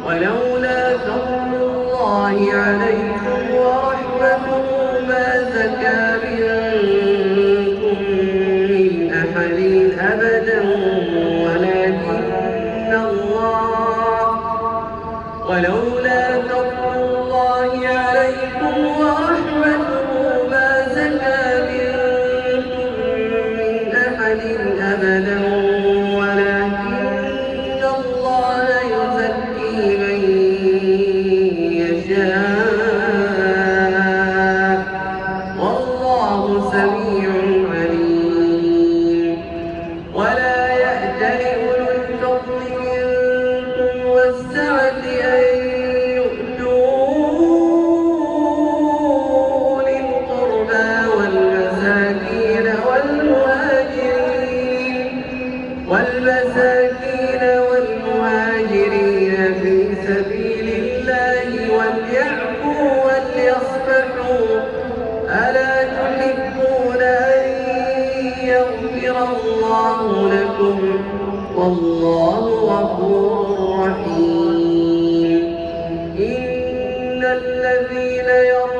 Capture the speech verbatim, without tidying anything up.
ولولا فضل الله عليكم ورحمته ما زكى منكم من أحد أبدا ولكن الله ولولا فضل الله عليكم ورحمته ما زكى منكم من أحد أبدا ولكن الله يزكي من يشاء والله سميع عليم. ولا يأتل أولو الفضل منكم والسعة أن يؤتوا أولي القربى والمساكين والمهاجرين والمساكين والمهاجرين في سبيل الله وليعفوا وليصفحوا ألا تحبون أن يغفر الله لكم والله غفور رحيم. إن الذين يرون